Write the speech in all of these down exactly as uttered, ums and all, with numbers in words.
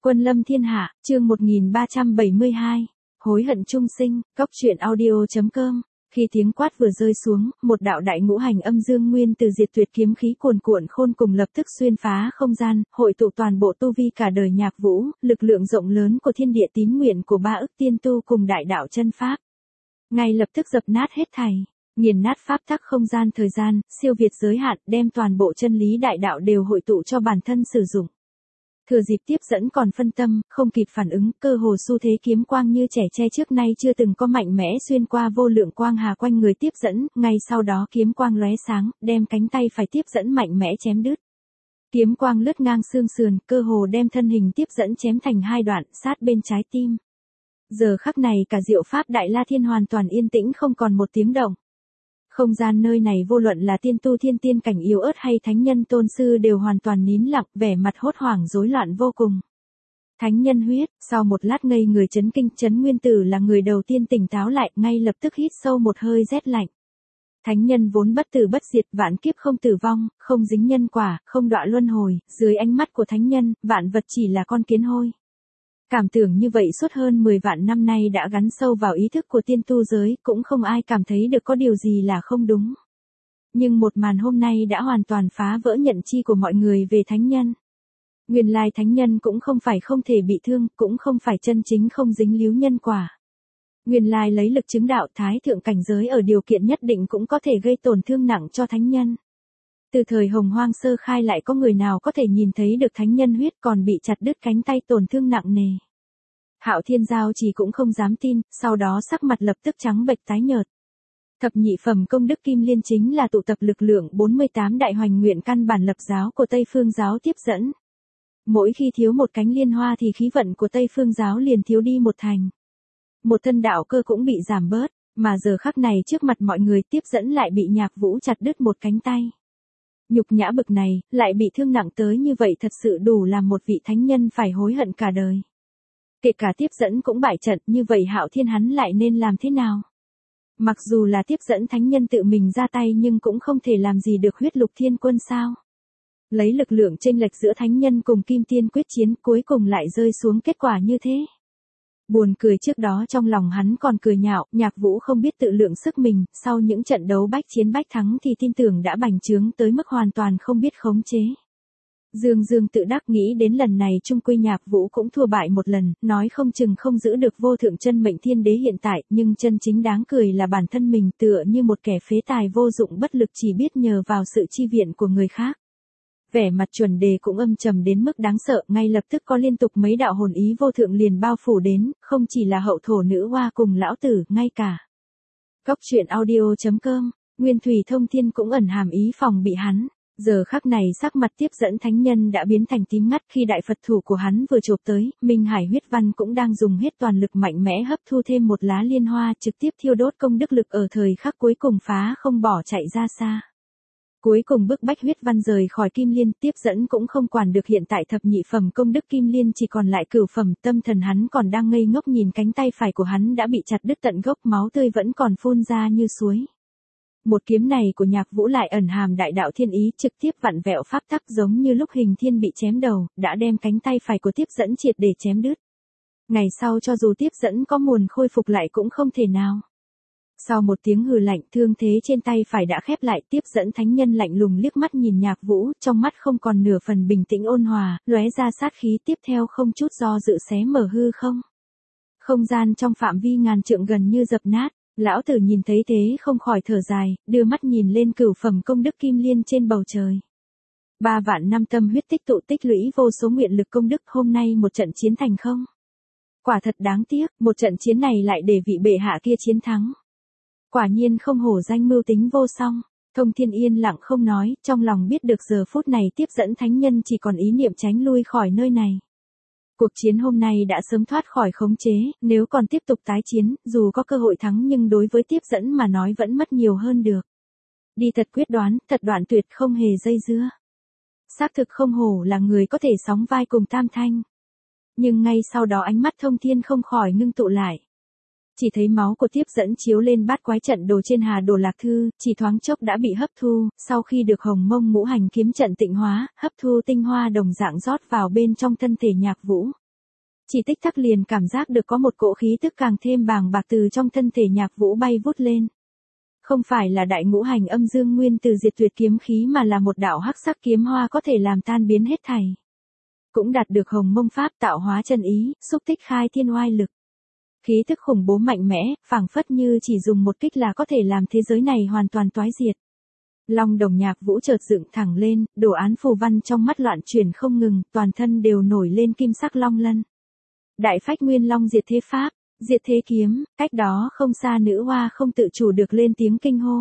Quân lâm thiên hạ, chương một nghìn ba trăm bảy mươi hai. Hối hận chung sinh, cóc truyện audio chấm com. Khi tiếng quát vừa rơi xuống, một đạo đại ngũ hành âm dương nguyên từ diệt tuyệt kiếm khí cuồn cuộn khôn cùng lập tức xuyên phá không gian, hội tụ toàn bộ tu vi cả đời Nhạc Vũ, lực lượng rộng lớn của thiên địa tín nguyện của ba ức tiên tu cùng đại đạo chân pháp. Ngay lập tức dập nát hết thảy, nghiền nát pháp tắc không gian thời gian, siêu việt giới hạn, đem toàn bộ chân lý đại đạo đều hội tụ cho bản thân sử dụng. Thừa dịp tiếp dẫn còn phân tâm, không kịp phản ứng, cơ hồ xu thế kiếm quang như trẻ tre trước nay chưa từng có mạnh mẽ xuyên qua vô lượng quang hà quanh người tiếp dẫn, ngay sau đó kiếm quang lóe sáng, đem cánh tay phải tiếp dẫn mạnh mẽ chém đứt. Kiếm quang lướt ngang xương sườn, cơ hồ đem thân hình tiếp dẫn chém thành hai đoạn, sát bên trái tim. Giờ khắc này cả diệu pháp Đại La Thiên hoàn toàn yên tĩnh không còn một tiếng động. Không gian nơi này vô luận là tiên tu thiên tiên cảnh yếu ớt hay thánh nhân tôn sư đều hoàn toàn nín lặng, vẻ mặt hốt hoảng rối loạn vô cùng. Thánh nhân huyết, sau một lát ngây người chấn kinh, Trấn Nguyên Tử là người đầu tiên tỉnh táo lại, ngay lập tức hít sâu một hơi rét lạnh. Thánh nhân vốn bất tử bất diệt, vạn kiếp không tử vong, không dính nhân quả, không đọa luân hồi, dưới ánh mắt của thánh nhân, vạn vật chỉ là con kiến hôi. Cảm tưởng như vậy suốt hơn mười vạn năm nay đã gắn sâu vào ý thức của tiên tu giới, cũng không ai cảm thấy được có điều gì là không đúng. Nhưng một màn hôm nay đã hoàn toàn phá vỡ nhận chi của mọi người về thánh nhân. Nguyên lai thánh nhân cũng không phải không thể bị thương, cũng không phải chân chính không dính líu nhân quả. Nguyên lai lấy lực chứng đạo thái thượng cảnh giới ở điều kiện nhất định cũng có thể gây tổn thương nặng cho thánh nhân. Từ thời Hồng Hoang sơ khai lại có người nào có thể nhìn thấy được thánh nhân huyết còn bị chặt đứt cánh tay tổn thương nặng nề. Hạo Thiên Giao chỉ cũng không dám tin, sau đó sắc mặt lập tức trắng bệch tái nhợt. Thập nhị phẩm công đức kim liên chính là tụ tập lực lượng bốn mươi tám đại hoành nguyện căn bản lập giáo của Tây Phương giáo tiếp dẫn. Mỗi khi thiếu một cánh liên hoa thì khí vận của Tây Phương giáo liền thiếu đi một thành. Một thân đạo cơ cũng bị giảm bớt, mà giờ khắc này trước mặt mọi người tiếp dẫn lại bị Nhạc Vũ chặt đứt một cánh tay. Nhục nhã bực này, lại bị thương nặng tới như vậy thật sự đủ làm một vị thánh nhân phải hối hận cả đời. Kể cả tiếp dẫn cũng bại trận, như vậy Hạo Thiên hắn lại nên làm thế nào? Mặc dù là tiếp dẫn thánh nhân tự mình ra tay nhưng cũng không thể làm gì được huyết lục thiên quân sao? Lấy lực lượng chênh lệch giữa thánh nhân cùng kim tiên quyết chiến cuối cùng lại rơi xuống kết quả như thế. Buồn cười trước đó trong lòng hắn còn cười nhạo, Nhạc Vũ không biết tự lượng sức mình, sau những trận đấu bách chiến bách thắng thì tin tưởng đã bành trướng tới mức hoàn toàn không biết khống chế. Dương Dương tự đắc nghĩ đến lần này chung quy Nhạc Vũ cũng thua bại một lần, nói không chừng không giữ được vô thượng chân mệnh thiên đế hiện tại, nhưng chân chính đáng cười là bản thân mình tựa như một kẻ phế tài vô dụng bất lực chỉ biết nhờ vào sự chi viện của người khác. Vẻ mặt chuẩn đề cũng âm trầm đến mức đáng sợ, ngay lập tức có liên tục mấy đạo hồn ý vô thượng liền bao phủ đến, không chỉ là hậu thổ nữ hoa cùng lão tử, ngay cả. Cóc truyện audio chấm com, Nguyên Thủy Thông Thiên cũng ẩn hàm ý phòng bị hắn. Giờ khắc này sắc mặt tiếp dẫn thánh nhân đã biến thành tím ngắt khi đại Phật thủ của hắn vừa chộp tới, Minh Hải huyết văn cũng đang dùng hết toàn lực mạnh mẽ hấp thu thêm một lá liên hoa trực tiếp thiêu đốt công đức lực ở thời khắc cuối cùng phá không bỏ chạy ra xa. Cuối cùng bức bách huyết văn rời khỏi kim liên, tiếp dẫn cũng không quản được hiện tại thập nhị phẩm công đức kim liên chỉ còn lại cửu phẩm, tâm thần hắn còn đang ngây ngốc nhìn cánh tay phải của hắn đã bị chặt đứt tận gốc, máu tươi vẫn còn phun ra như suối. Một kiếm này của Nhạc Vũ lại ẩn hàm đại đạo thiên ý, trực tiếp vặn vẹo pháp tắc giống như lúc Hình Thiên bị chém đầu, đã đem cánh tay phải của tiếp dẫn triệt để chém đứt. Ngày sau cho dù tiếp dẫn có nguồn khôi phục lại cũng không thể nào. Sau một tiếng hừ lạnh, thương thế trên tay phải đã khép lại, tiếp dẫn thánh nhân lạnh lùng liếc mắt nhìn Nhạc Vũ, trong mắt không còn nửa phần bình tĩnh ôn hòa, lóe ra sát khí, tiếp theo không chút do dự xé mở hư không. Không gian trong phạm vi ngàn trượng gần như dập nát. Lão tử nhìn thấy thế không khỏi thở dài, đưa mắt nhìn lên cửu phẩm công đức kim liên trên bầu trời. Ba vạn năm tâm huyết tích tụ tích lũy vô số nguyện lực công đức, hôm nay một trận chiến thành không. Quả thật đáng tiếc, một trận chiến này lại để vị bệ hạ kia chiến thắng. Quả nhiên không hổ danh mưu tính vô song. Thông Thiên yên lặng không nói, trong lòng biết được giờ phút này tiếp dẫn thánh nhân chỉ còn ý niệm tránh lui khỏi nơi này. Cuộc chiến hôm nay đã sớm thoát khỏi khống chế, nếu còn tiếp tục tái chiến, dù có cơ hội thắng nhưng đối với tiếp dẫn mà nói vẫn mất nhiều hơn được. Đi thật quyết đoán, thật đoạn tuyệt, không hề dây dưa. Xác thực không hổ là người có thể sóng vai cùng Tam Thanh. Nhưng ngay sau đó ánh mắt Thông Thiên không khỏi ngưng tụ lại. Chỉ thấy máu của tiếp dẫn chiếu lên bát quái trận đồ trên Hà Đồ Lạc Thư, chỉ thoáng chốc đã bị hấp thu, sau khi được Hồng Mông Ngũ Hành kiếm trận tịnh hóa, hấp thu tinh hoa đồng dạng rót vào bên trong thân thể Nhạc Vũ. Chỉ tích tắc liền cảm giác được có một cỗ khí tức càng thêm bàng bạc từ trong thân thể Nhạc Vũ bay vút lên. Không phải là đại ngũ hành âm dương nguyên từ diệt tuyệt kiếm khí mà là một đạo hắc sắc kiếm hoa có thể làm tan biến hết thảy. Cũng đạt được hồng mông pháp tạo hóa chân ý, xúc tích khai thiên oai lực. Khí tức khủng bố mạnh mẽ, phảng phất như chỉ dùng một kích là có thể làm thế giới này hoàn toàn toái diệt. Long đồng Nhạc Vũ chợt dựng thẳng lên, đồ án phù văn trong mắt loạn chuyển không ngừng, toàn thân đều nổi lên kim sắc long lân. Đại phách nguyên long diệt thế pháp, diệt thế kiếm, cách đó không xa nữ hoa không tự chủ được lên tiếng kinh hô.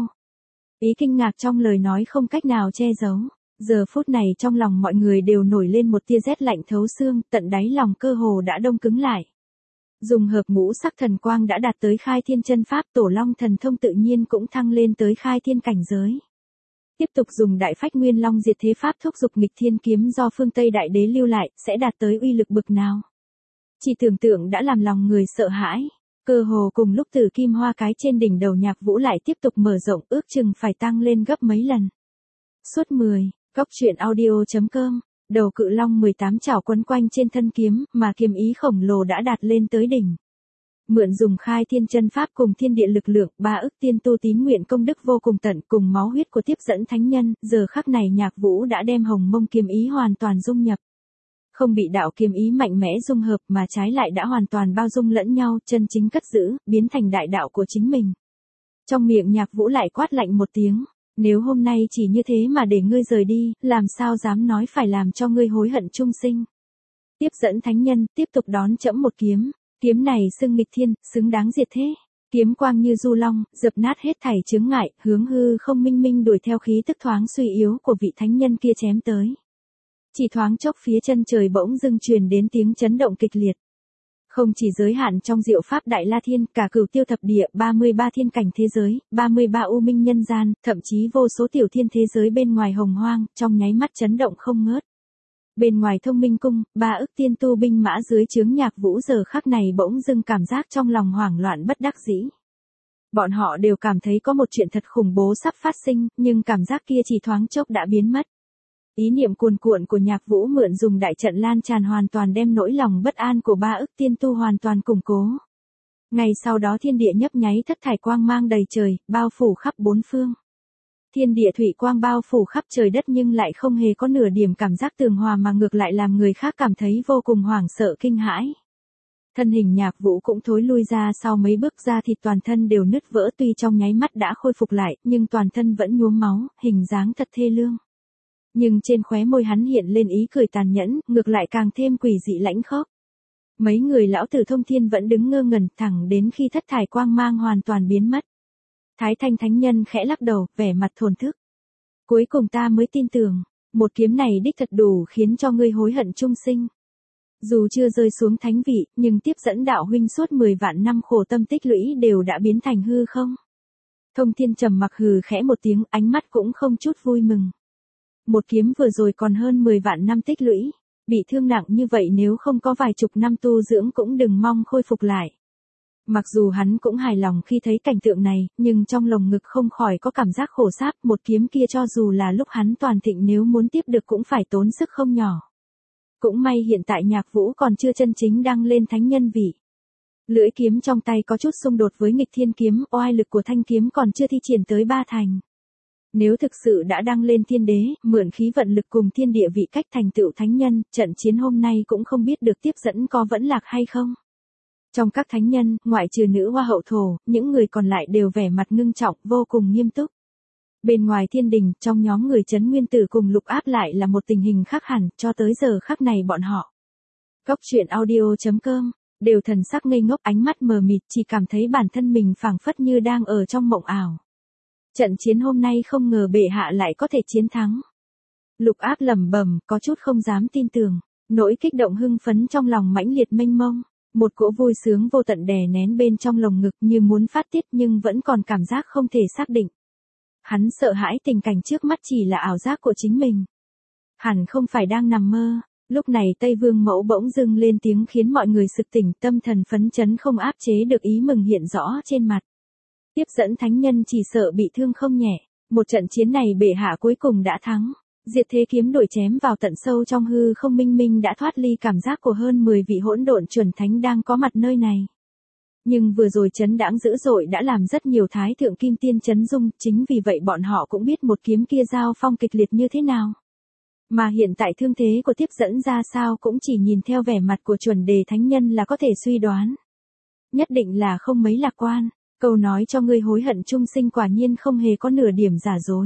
Ý kinh ngạc trong lời nói không cách nào che giấu. Giờ phút này trong lòng mọi người đều nổi lên một tia rét lạnh thấu xương, tận đáy lòng cơ hồ đã đông cứng lại. Dùng hợp ngũ sắc thần quang đã đạt tới khai thiên chân pháp, tổ long thần thông tự nhiên cũng thăng lên tới khai thiên cảnh giới. Tiếp tục dùng đại phách nguyên long diệt thế pháp thúc dục nghịch thiên kiếm do phương Tây đại đế lưu lại, sẽ đạt tới uy lực bực nào. Chỉ tưởng tượng đã làm lòng người sợ hãi. Cơ hồ cùng lúc tử kim hoa cái trên đỉnh đầu Nhạc Vũ lại tiếp tục mở rộng, ước chừng phải tăng lên gấp mấy lần. Suốt mười, Cốc truyện audio chấm com, đầu cự long mười tám chảo quấn quanh trên thân kiếm, mà kiếm ý khổng lồ đã đạt lên tới đỉnh. Mượn dùng khai thiên chân pháp cùng thiên địa lực lượng, ba ức tiên tu tín nguyện công đức vô cùng tận cùng máu huyết của tiếp dẫn thánh nhân, giờ khắc này Nhạc Vũ đã đem hồng mông kiếm ý hoàn toàn dung nhập. Không bị đạo kiếm ý mạnh mẽ dung hợp mà trái lại đã hoàn toàn bao dung lẫn nhau, chân chính cất giữ, biến thành đại đạo của chính mình. Trong miệng Nhạc Vũ lại quát lạnh một tiếng, nếu hôm nay chỉ như thế mà để ngươi rời đi, làm sao dám nói phải làm cho ngươi hối hận chung sinh. Tiếp dẫn thánh nhân, tiếp tục đón chẫm một kiếm, kiếm này xưng nghịch thiên, xứng đáng diệt thế. Kiếm quang như du long, dập nát hết thảy chướng ngại, hướng hư không minh minh đuổi theo khí tức thoáng suy yếu của vị thánh nhân kia chém tới. Chỉ thoáng chốc phía chân trời bỗng dưng truyền đến tiếng chấn động kịch liệt. Không chỉ giới hạn trong diệu pháp Đại La Thiên, cả cửu tiêu thập địa, ba mươi ba thiên cảnh thế giới, ba mươi ba u minh nhân gian, thậm chí vô số tiểu thiên thế giới bên ngoài hồng hoang, trong nháy mắt chấn động không ngớt. Bên ngoài thông minh cung, ba ức tiên tu binh mã dưới trướng Nhạc Vũ giờ khắc này bỗng dưng cảm giác trong lòng hoảng loạn bất đắc dĩ. Bọn họ đều cảm thấy có một chuyện thật khủng bố sắp phát sinh, nhưng cảm giác kia chỉ thoáng chốc đã biến mất. Ý niệm cuồn cuộn của Nhạc Vũ mượn dùng đại trận lan tràn hoàn toàn đem nỗi lòng bất an của ba ức tiên tu hoàn toàn củng cố. Ngày sau đó thiên địa nhấp nháy thất thải quang mang đầy trời, bao phủ khắp bốn phương. Thiên địa thủy quang bao phủ khắp trời đất nhưng lại không hề có nửa điểm cảm giác tường hòa mà ngược lại làm người khác cảm thấy vô cùng hoảng sợ kinh hãi. Thân hình Nhạc Vũ cũng thối lui ra sau mấy bước ra thịt toàn thân đều nứt vỡ, tuy trong nháy mắt đã khôi phục lại, nhưng toàn thân vẫn nhuốm máu, hình dáng thật thê lương. Nhưng trên khóe môi hắn hiện lên ý cười tàn nhẫn, ngược lại càng thêm quỷ dị lãnh khốc. Mấy người lão tử thông thiên vẫn đứng ngơ ngẩn thẳng đến khi thất thải quang mang hoàn toàn biến mất. Thái Thanh Thánh Nhân khẽ lắc đầu, vẻ mặt thổn thức. Cuối cùng ta mới tin tưởng, một kiếm này đích thật đủ khiến cho ngươi hối hận chung sinh. Dù chưa rơi xuống thánh vị, nhưng tiếp dẫn đạo huynh suốt mười vạn năm khổ tâm tích lũy đều đã biến thành hư không. Thông thiên trầm mặc hừ khẽ một tiếng, ánh mắt cũng không chút vui mừng. Một kiếm vừa rồi còn hơn mười vạn năm tích lũy, bị thương nặng như vậy nếu không có vài chục năm tu dưỡng cũng đừng mong khôi phục lại. Mặc dù hắn cũng hài lòng khi thấy cảnh tượng này, nhưng trong lồng ngực không khỏi có cảm giác khổ sáp, một kiếm kia cho dù là lúc hắn toàn thịnh nếu muốn tiếp được cũng phải tốn sức không nhỏ. Cũng may hiện tại Nhạc Vũ còn chưa chân chính đăng lên thánh nhân vị. Lưỡi kiếm trong tay có chút xung đột với nghịch thiên kiếm, oai lực của thanh kiếm còn chưa thi triển tới ba thành. Nếu thực sự đã đăng lên thiên đế, mượn khí vận lực cùng thiên địa vị cách thành tựu thánh nhân, trận chiến hôm nay cũng không biết được tiếp dẫn có vẫn lạc hay không. Trong các thánh nhân, ngoại trừ nữ hoa hậu thổ, những người còn lại đều vẻ mặt ngưng trọng, vô cùng nghiêm túc. Bên ngoài thiên đình, trong nhóm người Trấn Nguyên Tử cùng Lục Áp lại là một tình hình khác hẳn, cho tới giờ khắc này bọn họ. Cốc truyện audio chấm com, đều thần sắc ngây ngốc, ánh mắt mờ mịt, chỉ cảm thấy bản thân mình phảng phất như đang ở trong mộng ảo. Trận chiến hôm nay không ngờ bệ hạ lại có thể chiến thắng. Lục Áp lẩm bẩm, có chút không dám tin tưởng, nỗi kích động hưng phấn trong lòng mãnh liệt mênh mông, một cỗ vui sướng vô tận đè nén bên trong lồng ngực như muốn phát tiết nhưng vẫn còn cảm giác không thể xác định. Hắn sợ hãi tình cảnh trước mắt chỉ là ảo giác của chính mình. Hẳn không phải đang nằm mơ. Lúc này Tây Vương Mẫu bỗng dưng lên tiếng khiến mọi người sực tỉnh, tâm thần phấn chấn không áp chế được ý mừng hiện rõ trên mặt. Tiếp dẫn thánh nhân chỉ sợ bị thương không nhẹ, một trận chiến này bệ hạ cuối cùng đã thắng. Diệt thế kiếm đổi chém vào tận sâu trong hư không, Minh Minh đã thoát ly cảm giác của hơn mười vị hỗn độn chuẩn thánh đang có mặt nơi này. Nhưng vừa rồi chấn đãng dữ dội đã làm rất nhiều thái thượng kim tiên chấn dung, chính vì vậy bọn họ cũng biết một kiếm kia giao phong kịch liệt như thế nào. Mà hiện tại thương thế của tiếp dẫn ra sao cũng chỉ nhìn theo vẻ mặt của chuẩn đề thánh nhân là có thể suy đoán. Nhất định là không mấy lạc quan, câu nói cho ngươi hối hận chung sinh quả nhiên không hề có nửa điểm giả dối.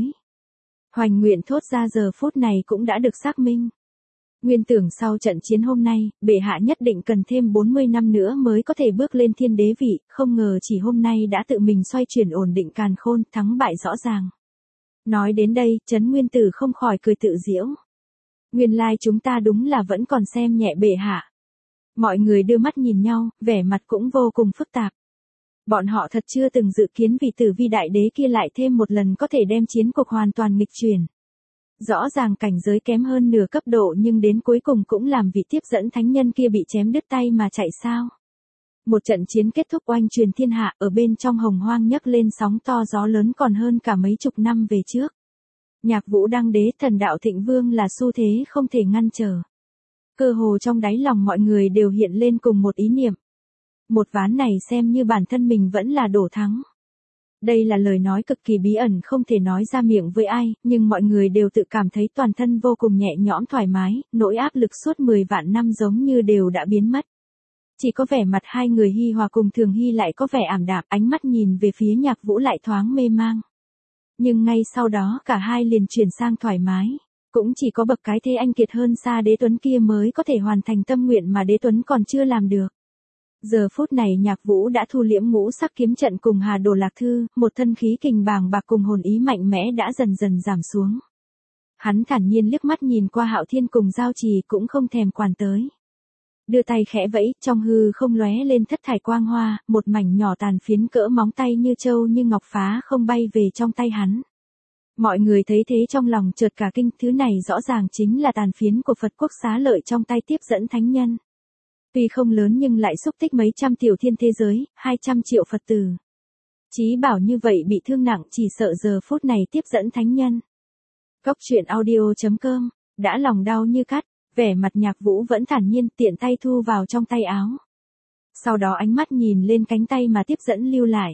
Hoành nguyện thốt ra giờ phút này cũng đã được xác minh. Nguyên tưởng sau trận chiến hôm nay, bệ hạ nhất định cần thêm bốn mươi năm nữa mới có thể bước lên thiên đế vị, không ngờ chỉ hôm nay đã tự mình xoay chuyển ổn định càn khôn, thắng bại rõ ràng. Nói đến đây, Trấn Nguyên Tử không khỏi cười tự giễu. Nguyên lai chúng ta đúng là vẫn còn xem nhẹ bệ hạ. Mọi người đưa mắt nhìn nhau, vẻ mặt cũng vô cùng phức tạp. Bọn họ thật chưa từng dự kiến vị tử vi đại đế kia lại thêm một lần có thể đem chiến cuộc hoàn toàn nghịch chuyển. Rõ ràng cảnh giới kém hơn nửa cấp độ nhưng đến cuối cùng cũng làm vị tiếp dẫn thánh nhân kia bị chém đứt tay mà chạy sao. Một trận chiến kết thúc oanh truyền thiên hạ, ở bên trong hồng hoang nhấc lên sóng to gió lớn còn hơn cả mấy chục năm về trước. Nhạc Vũ đăng đế, thần đạo thịnh vương là xu thế không thể ngăn trở. Cơ hồ trong đáy lòng mọi người đều hiện lên cùng một ý niệm. Một ván này xem như bản thân mình vẫn là đổ thắng. Đây là lời nói cực kỳ bí ẩn không thể nói ra miệng với ai, nhưng mọi người đều tự cảm thấy toàn thân vô cùng nhẹ nhõm thoải mái, nỗi áp lực suốt mười vạn năm giống như đều đã biến mất. Chỉ có vẻ mặt hai người Hi Hòa cùng Thường Hy lại có vẻ ảm đạm, ánh mắt nhìn về phía Nhạc Vũ lại thoáng mê mang. Nhưng ngay sau đó cả hai liền chuyển sang thoải mái. Cũng chỉ có bậc cái thế anh kiệt hơn xa Đế Tuấn kia mới có thể hoàn thành tâm nguyện mà Đế Tuấn còn chưa làm được. Giờ phút này Nhạc Vũ đã thu liễm ngũ sắc kiếm trận cùng Hà Đồ Lạc Thư, một thân khí kình bàng bạc cùng hồn ý mạnh mẽ đã dần dần giảm xuống. Hắn thản nhiên liếc mắt nhìn qua Hạo Thiên cùng Giao Trì cũng không thèm quản tới. Đưa tay khẽ vẫy, trong hư không lóe lên thất thải quang hoa, một mảnh nhỏ tàn phiến cỡ móng tay như châu như ngọc phá không bay về trong tay hắn. Mọi người thấy thế trong lòng chợt cả kinh, thứ này rõ ràng chính là tàn phiến của Phật Quốc Xá Lợi trong tay tiếp dẫn thánh nhân. Tuy không lớn nhưng lại xúc tích mấy trăm tiểu thiên thế giới, hai trăm triệu Phật tử. Chí bảo như vậy bị thương nặng chỉ sợ giờ phút này tiếp dẫn thánh nhân. Cốc truyện audio chấm com, đã lòng đau như cắt, vẻ mặt Nhạc Vũ vẫn thản nhiên tiện tay thu vào trong tay áo. Sau đó ánh mắt nhìn lên cánh tay mà tiếp dẫn lưu lại.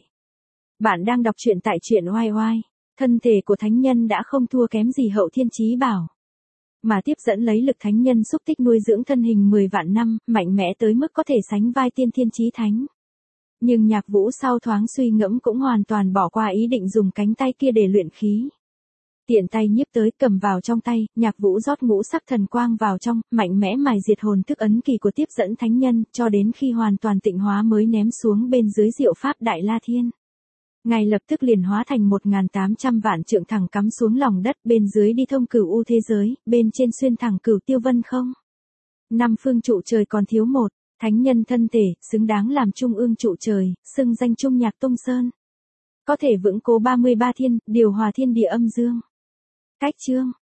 Bạn đang đọc truyện tại truyện oai oai, thân thể của thánh nhân đã không thua kém gì Hậu Thiên Chí Bảo. Mà tiếp dẫn lấy lực thánh nhân xúc tích nuôi dưỡng thân hình mười vạn năm, mạnh mẽ tới mức có thể sánh vai tiên thiên chí thánh. Nhưng Nhạc Vũ sau thoáng suy ngẫm cũng hoàn toàn bỏ qua ý định dùng cánh tay kia để luyện khí. Tiện tay nhiếp tới cầm vào trong tay, Nhạc Vũ rót ngũ sắc thần quang vào trong, mạnh mẽ mài diệt hồn thức ấn kỳ của tiếp dẫn thánh nhân, cho đến khi hoàn toàn tịnh hóa mới ném xuống bên dưới diệu pháp Đại La Thiên. Ngay lập tức liền hóa thành một nghìn tám trăm vạn trượng thẳng cắm xuống lòng đất, bên dưới đi thông cửu u thế giới, bên trên xuyên thẳng cửu tiêu vân không. Năm phương trụ trời còn thiếu một, thánh nhân thân thể, xứng đáng làm trung ương trụ trời, xưng danh Trung Nhạc Tông Sơn. Có thể vững cố ba mươi ba thiên, điều hòa thiên địa âm dương. Cách chương